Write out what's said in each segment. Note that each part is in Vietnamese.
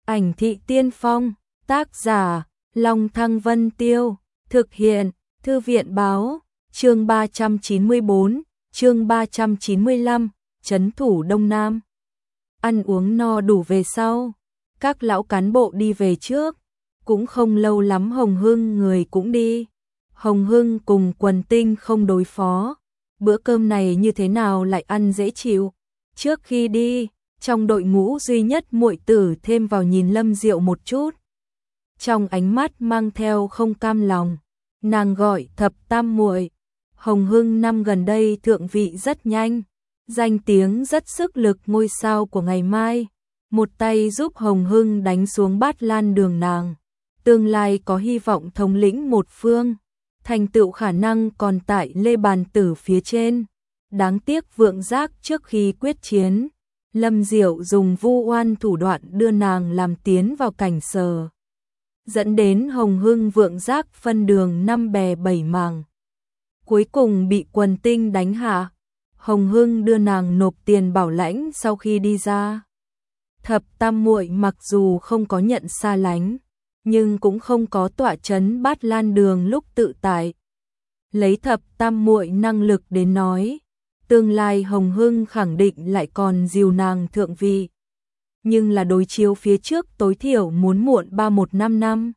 Ảnh thị tiên phong, tác giả, Long Thăng Vân Tiêu, thực hiện, Thư viện báo, chương 394, chương 395, trấn thủ Đông Nam. Ăn uống no đủ về sau, các lão cán bộ đi về trước, cũng không lâu lắm Hồng Hưng người cũng đi. Hồng Hưng cùng Quần Tinh không đối phó, bữa cơm này như thế nào lại ăn dễ chịu. Trước khi đi, trong đội ngũ duy nhất muội tử thêm vào nhìn Lâm Diệu một chút. Trong ánh mắt mang theo không cam lòng, nàng gọi thập tam muội. Hồng Hưng năm gần đây thượng vị rất nhanh, danh tiếng rất sức lực ngôi sao của ngày mai, một tay giúp Hồng Hưng đánh xuống Bát Lan Đường nàng, tương lai có hy vọng thống lĩnh một phương, thành tựu khả năng còn tại Lê Bàn Tử phía trên. Đáng tiếc Vượng Giác trước khi quyết chiến, Lâm Diệu dùng vu oan thủ đoạn đưa nàng làm tiến vào cảnh sở, dẫn đến Hồng Hưng Vượng Giác phân đường năm bè bảy mảng. Cuối cùng bị Quần Tinh đánh hạ, Hồng Hưng đưa nàng nộp tiền bảo lãnh sau khi đi ra. Thập tam muội mặc dù không có nhận xa lánh, nhưng cũng không có tọa trấn Bát Lan Đường lúc tự tại. Lấy thập tam muội năng lực đến nói, tương lai Hồng Hưng khẳng định lại còn dìu nàng thượng vị. Nhưng là đối chiếu phía trước tối thiểu muốn muộn 31-5 năm.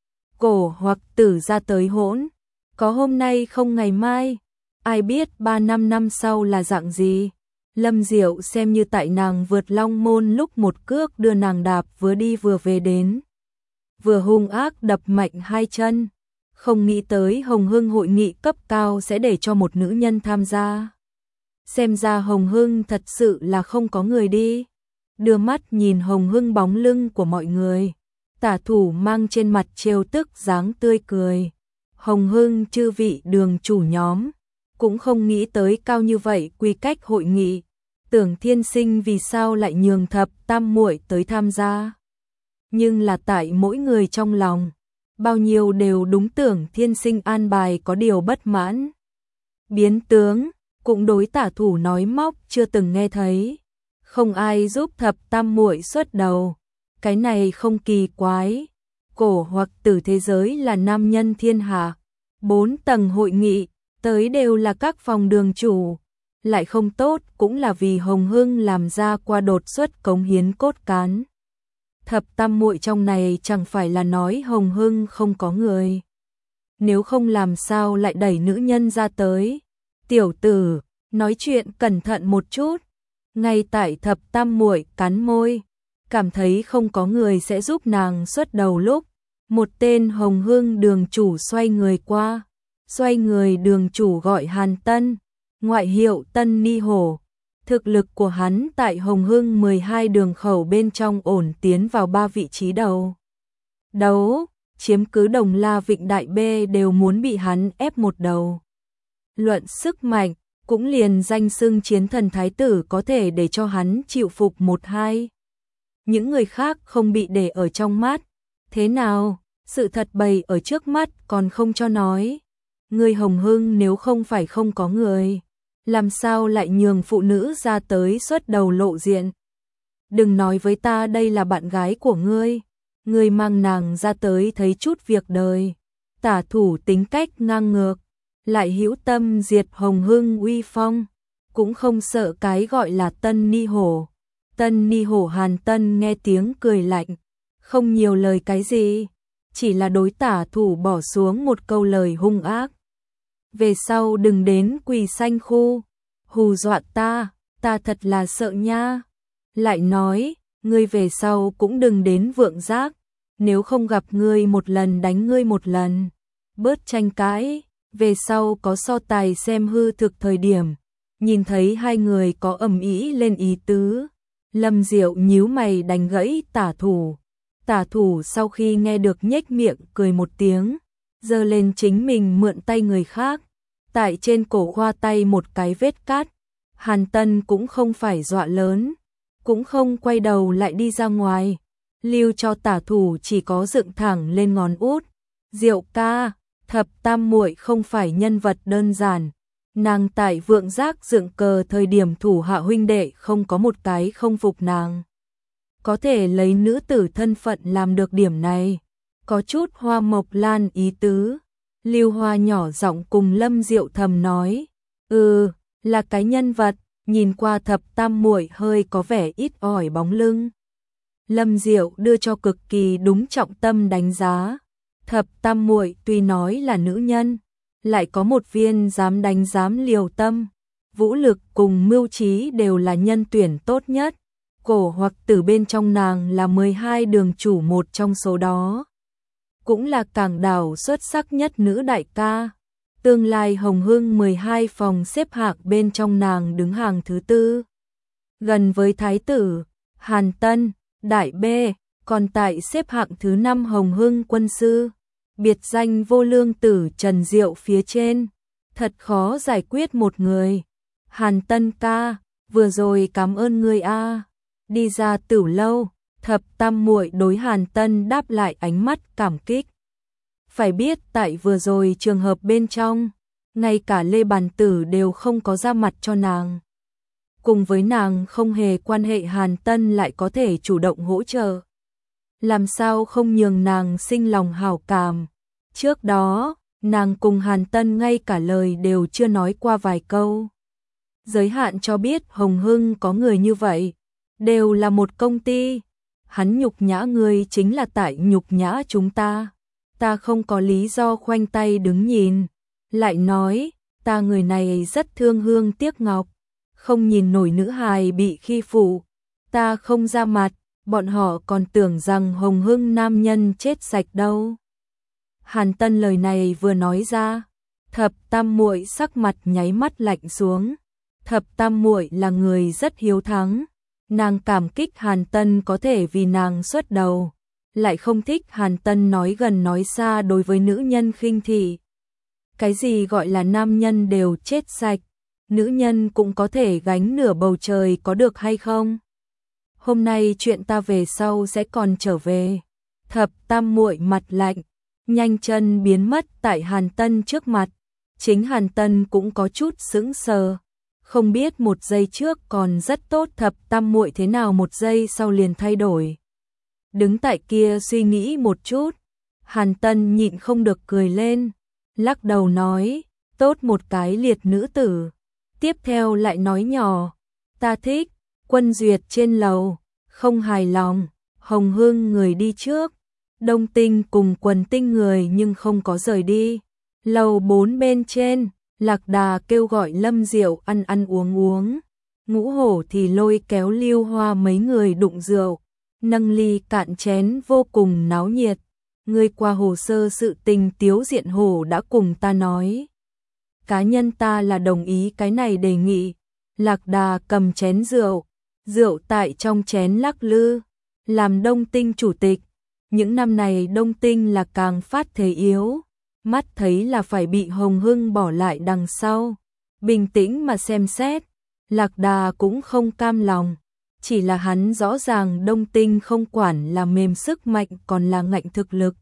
Cổ hoặc tử ra tới hỗn, có hôm nay không ngày mai, ai biết 3-5 năm sau là dạng gì. Lâm Diệu xem như tại nàng vượt Long Môn lúc một cước đưa nàng đạp vừa đi vừa về đến. Vừa hung ác đập mạnh hai chân, không nghĩ tới Hồng Hưng hội nghị cấp cao sẽ để cho một nữ nhân tham gia. Xem ra Hồng Hưng thật sự là không có người đi. Đưa mắt nhìn Hồng Hưng bóng lưng của mọi người, Tả Thủ mang trên mặt trêu tức dáng tươi cười. Hồng Hưng chư vị đường chủ nhóm, cũng không nghĩ tới cao như vậy quy cách hội nghị. Tưởng Thiên Sinh vì sao lại nhường thập tam muội tới tham gia. Nhưng là tại mỗi người trong lòng, bao nhiêu đều đúng Tưởng Thiên Sinh an bài có điều bất mãn. Biến tướng, cũng đối Tả Thủ nói móc chưa từng nghe thấy. Không ai giúp thập tam muội xuất đầu, cái này không kỳ quái. Cổ hoặc tử thế giới là nam nhân thiên hạ, 4 tầng hội nghị, tới đều là các phòng đường chủ. Lại không tốt cũng là vì Hồng Hưng làm ra qua đột xuất cống hiến cốt cán. Thập tam muội trong này chẳng phải là nói Hồng Hưng không có người. Nếu không làm sao lại đẩy nữ nhân ra tới. Tiểu tử, nói chuyện cẩn thận một chút. Ngay tại thập tam muội cắn môi, cảm thấy không có người sẽ giúp nàng xuất đầu lúc, một tên Hồng Hưng đường chủ xoay người qua. Xoay người đường chủ gọi Hàn Tân, ngoại hiệu Tân Ni Hổ. Thực lực của hắn tại Hồng Hưng 12 đường khẩu bên trong ổn tiến vào 3 vị trí đầu. Đấu, chiếm cứ Đồng La Vịnh Đại B đều muốn bị hắn ép một đầu. Luận sức mạnh, cũng liền danh xưng chiến thần thái tử có thể để cho hắn chịu phục 1-2. Những người khác không bị để ở trong mắt. Thế nào, sự thật bày ở trước mắt còn không cho nói. Người Hồng Hưng nếu không phải không có người, làm sao lại nhường phụ nữ ra tới xuất đầu lộ diện. Đừng nói với ta đây là bạn gái của ngươi, ngươi mang nàng ra tới thấy chút việc đời. Tả Thủ tính cách ngang ngược, lại hữu tâm diệt Hồng Hưng uy phong, cũng không sợ cái gọi là Tân Ni Hổ. Tân Ni Hổ Hàn Tân nghe tiếng cười lạnh, không nhiều lời cái gì, chỉ là đối Tả Thủ bỏ xuống một câu lời hung ác. Về sau đừng đến Quỳ Xanh khu, hù dọa ta thật là sợ nha. Lại nói, ngươi về sau cũng đừng đến Vượng Giác, nếu không gặp ngươi một lần đánh ngươi một lần. Bớt tranh cãi, về sau có so tài xem hư thực thời điểm, nhìn thấy hai người có ầm ĩ lên ý tứ. Lâm Diệu nhíu mày đánh gãy Tả Thủ. Tả Thủ sau khi nghe được nhếch miệng cười một tiếng, giơ lên chính mình mượn tay người khác, tại trên cổ khoa tay một cái vết cát. Hàn Tân cũng không phải dọa lớn, cũng không quay đầu lại đi ra ngoài, lưu cho Tả Thủ chỉ có dựng thẳng lên ngón út. Diệu ca, thập tam muội không phải nhân vật đơn giản, nàng tại Vượng Giác dựng cờ thời điểm thủ hạ huynh đệ không có một cái không phục nàng. có thể lấy nữ tử thân phận làm được điểm này, có chút Hoa Mộc Lan ý tứ. Lưu Hoa nhỏ giọng cùng Lâm Diệu thầm nói, là cái nhân vật, nhìn qua Thập Tam muội hơi có vẻ ít ỏi bóng lưng. Lâm Diệu đưa cho cực kỳ đúng trọng tâm đánh giá. Thập Tam muội tuy nói là nữ nhân, lại có một viên dám đánh dám liều tâm, vũ lực cùng mưu trí đều là nhân tuyển tốt nhất. Cổ Hoặc Tử bên trong nàng là 12 đường chủ một trong số đó, cũng là cảng đảo xuất sắc nhất nữ đại ca. Tương lai Hồng Hưng 12 phòng xếp hạng bên trong nàng đứng hàng thứ 4, gần với Thái tử Hàn Tân, Đại B, còn tại xếp hạng thứ 5 Hồng Hưng quân sư, biệt danh vô lương tử Trần Diệu phía trên. Thật khó giải quyết một người. Hàn Tân ca, vừa rồi cảm ơn người a. Đi ra Tử lâu, Thập Tam muội đối Hàn Tân đáp lại ánh mắt cảm kích. Phải biết tại vừa rồi trường hợp bên trong, ngay cả Lê Bàn Tử đều không có ra mặt cho nàng. Cùng với nàng không hề quan hệ, Hàn Tân lại có thể chủ động hỗ trợ. Làm sao không nhường nàng sinh lòng hảo cảm. Trước đó, nàng cùng Hàn Tân ngay cả lời đều chưa nói qua vài câu. Giới hạn cho biết Hồng Hưng có người như vậy, đều là một công ty. Hắn nhục nhã người chính là tại nhục nhã chúng ta. Ta không có lý do khoanh tay đứng nhìn. Lại nói, ta người này rất thương hương tiếc ngọc, không nhìn nổi nữ hài bị khi phụ. Ta không ra mặt, bọn họ còn tưởng rằng Hồng Hưng nam nhân chết sạch đâu. Hàn Tân lời này vừa nói ra, Thập Tam muội sắc mặt nháy mắt lạnh xuống. Thập Tam muội là người rất hiếu thắng, nàng cảm kích Hàn Tân có thể vì nàng xuất đầu, lại không thích Hàn Tân nói gần nói xa đối với nữ nhân khinh thị. Cái gì gọi là nam nhân đều chết sạch, nữ nhân cũng có thể gánh nửa bầu trời có được hay không? Hôm nay chuyện ta về sau sẽ còn trở về. Thập Tam muội mặt lạnh, nhanh chân biến mất tại Hàn Tân trước mặt. Chính Hàn Tân cũng có chút sững sờ, không biết một giây trước còn rất tốt Thập Tam muội thế nào một giây sau liền thay đổi. Đứng tại kia suy nghĩ một chút, Hàn Tân nhịn không được cười lên, lắc đầu nói, tốt một cái liệt nữ tử. Tiếp theo lại nói nhỏ, ta thích. Quân Duyệt trên lầu, không hài lòng, Hồng Hưng người đi trước, Đông Tinh cùng Quần Tinh người nhưng không có rời đi. Lầu 4 bên trên, Lạc Đà kêu gọi Lâm Diệu ăn ăn uống uống, Ngũ Hổ thì lôi kéo Lưu Hoa mấy người đụng rượu, nâng ly cạn chén vô cùng náo nhiệt. Người qua hồ sơ sự tình Tiếu Diện Hổ đã cùng ta nói. Cá nhân ta là đồng ý cái này đề nghị. Lạc Đà cầm chén rượu, rượu tại trong chén lắc lư, làm Đông Tinh chủ tịch. Những năm này Đông Tinh là càng phát thế yếu, mắt thấy là phải bị Hồng Hưng bỏ lại đằng sau. Bình tĩnh mà xem xét, Lạc Đà cũng không cam lòng, chỉ là hắn rõ ràng Đông Tinh không quản là mềm sức mạnh còn là ngạnh thực lực.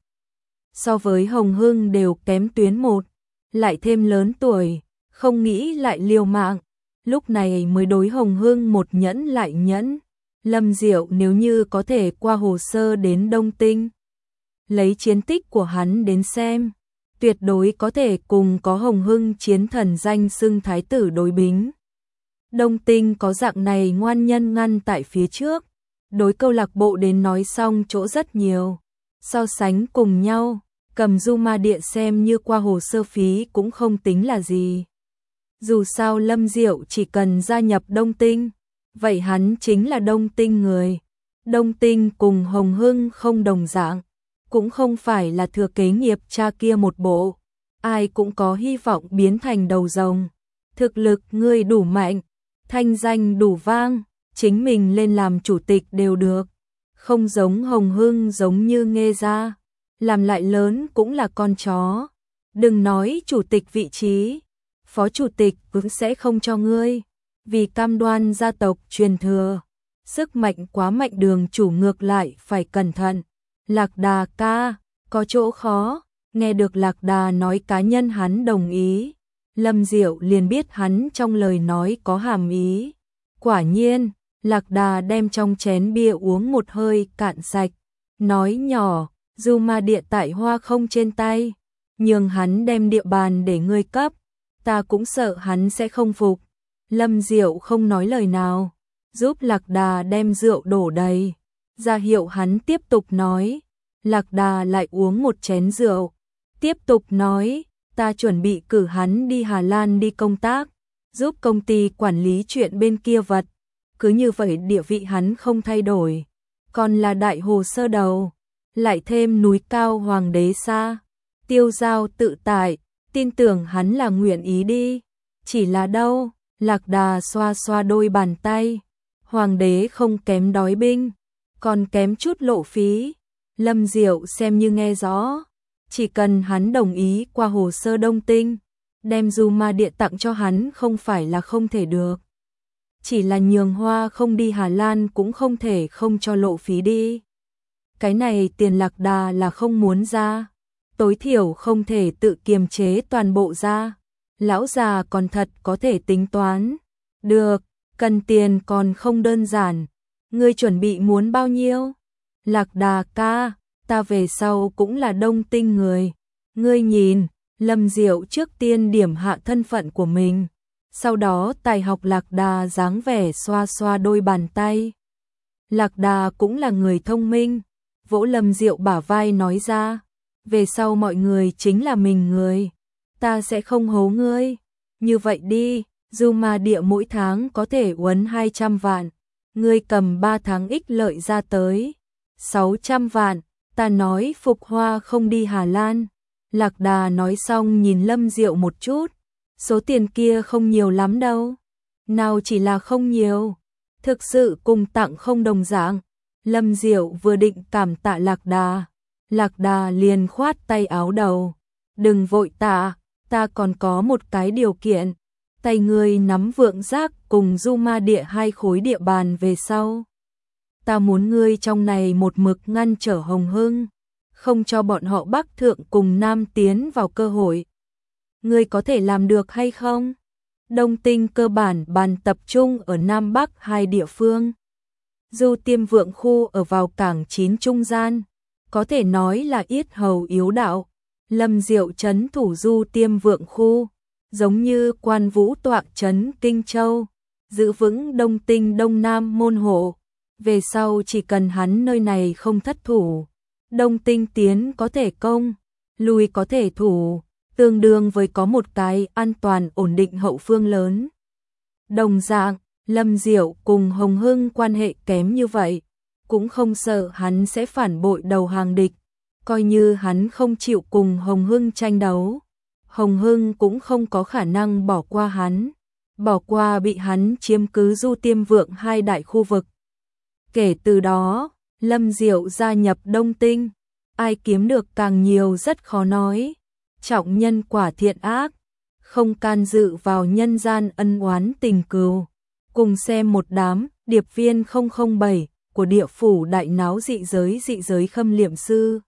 So với Hồng Hưng đều kém tuyến một, lại thêm lớn tuổi, không nghĩ lại liều mạng. Lúc này mới đối Hồng Hưng một nhẫn lại nhẫn. Lâm Diệu nếu như có thể qua hồ sơ đến Đông Tinh, lấy chiến tích của hắn đến xem, tuyệt đối có thể cùng có Hồng Hưng chiến thần danh xưng thái tử đối bính. Đông Tinh có dạng này ngoan nhân ngăn tại phía trước, đối câu lạc bộ đến nói xong chỗ rất nhiều. So sánh cùng nhau, cầm Du Ma Điện xem như qua hồ sơ phí cũng không tính là gì. Dù sao Lâm Diệu chỉ cần gia nhập Đông Tinh, vậy hắn chính là Đông Tinh người. Đông Tinh cùng Hồng Hưng không đồng dạng, cũng không phải là thừa kế nghiệp cha kia một bộ. Ai cũng có hy vọng biến thành đầu rồng. Thực lực người đủ mạnh, thanh danh đủ vang, chính mình lên làm chủ tịch đều được. Không giống Hồng Hưng giống như Nghê gia, làm lại lớn cũng là con chó. Đừng nói chủ tịch vị trí, phó chủ tịch cũng sẽ không cho ngươi, vì cam đoan gia tộc truyền thừa. Sức mạnh quá mạnh, Đường chủ ngược lại phải cẩn thận. Lạc Đà ca, có chỗ khó. Nghe được Lạc Đà nói cá nhân hắn đồng ý, Lâm Diệu liền biết hắn trong lời nói có hàm ý. Quả nhiên, Lạc Đà đem trong chén bia uống một hơi cạn sạch, nói nhỏ, Du Ma Địa tại Hoa không trên tay, nhường hắn đem địa bàn để ngươi cấp, ta cũng sợ hắn sẽ không phục. Lâm Diệu không nói lời nào, giúp Lạc Đà đem rượu đổ đầy, ra hiệu hắn tiếp tục nói. Lạc Đà lại uống một chén rượu, tiếp tục nói, ta chuẩn bị cử hắn đi Hà Lan đi công tác, giúp công ty quản lý chuyện bên kia vật, cứ như vậy địa vị hắn không thay đổi, còn là đại hồ sơ đầu, lại thêm núi cao hoàng đế xa, tiêu giao tự tại, tin tưởng hắn là nguyện ý đi, chỉ là đâu, Lạc Đà xoa xoa đôi bàn tay, hoàng đế không kém đói binh, còn kém chút lộ phí. Lâm Diệu xem như nghe rõ, chỉ cần hắn đồng ý qua hồ sơ Đông Tinh, đem Du Ma Địa tặng cho hắn không phải là không thể được. Chỉ là nhường Hoa không đi Hà Lan cũng không thể không cho lộ phí đi. Cái này tiền Lạc Đà là không muốn ra, tối thiểu không thể tự kiềm chế toàn bộ ra. Lão già còn thật có thể tính toán. Được, cần tiền còn không đơn giản. Ngươi chuẩn bị muốn bao nhiêu? Lạc Đà ca, ta về sau cũng là Đông Tinh người. Ngươi nhìn, Lâm Diệu trước tiên điểm hạ thân phận của mình. Sau đó tài học Lạc Đà dáng vẻ xoa xoa đôi bàn tay. Lạc Đà cũng là người thông minh. Vỗ Lâm Diệu bả vai nói ra. Về sau mọi người chính là mình người. Ta sẽ không hố ngươi. Như vậy đi, Du Ma Địa mỗi tháng có thể uốn 200 vạn. Ngươi cầm 3 tháng ích lợi ra tới 600 vạn, ta nói Phục Hoa không đi Hà Lan. Lạc Đà nói xong nhìn Lâm Diệu một chút, số tiền kia không nhiều lắm đâu. Nào chỉ là không nhiều, thực sự cùng tặng không đồng dạng. Lâm Diệu vừa định cảm tạ Lạc Đà liền khoát tay áo đầu. Đừng vội tạ, ta còn có một cái điều kiện. Tay ngươi nắm Vượng Giác cùng Du Ma Địa 2 khối địa bàn về sau. Ta muốn ngươi trong này một mực ngăn trở Hồng Hưng, không cho bọn họ Bắc Thượng cùng Nam tiến vào cơ hội. Ngươi có thể làm được hay không? Đông Tinh cơ bản bàn tập trung ở Nam Bắc 2 địa phương. Du Tiêm Vượng khu ở vào cảng 9 trung gian, có thể nói là yết hầu yếu đạo. Lâm Diệu trấn thủ Du Tiêm Vượng khu, giống như Quan Vũ tọa trấn Kinh Châu, giữ vững Đông Tinh Đông Nam môn hộ. Về sau chỉ cần hắn nơi này không thất thủ, Đông Tinh tiến có thể công, lui có thể thủ, tương đương với có một cái an toàn ổn định hậu phương lớn. Đồng dạng, Lâm Diệu cùng Hồng Hưng quan hệ kém như vậy, cũng không sợ hắn sẽ phản bội đầu hàng địch, coi như hắn không chịu cùng Hồng Hưng tranh đấu, Hồng Hưng cũng không có khả năng bỏ qua hắn, bỏ qua bị hắn chiếm cứ Du Tiêm Vượng 2 đại khu vực. Kể từ đó, Lâm Diệu gia nhập Đông Tinh, ai kiếm được càng nhiều rất khó nói. Trọng nhân quả thiện ác, không can dự vào nhân gian ân oán tình cừu. Cùng xem một đám điệp viên 007 của địa phủ đại náo dị giới khâm liệm sư.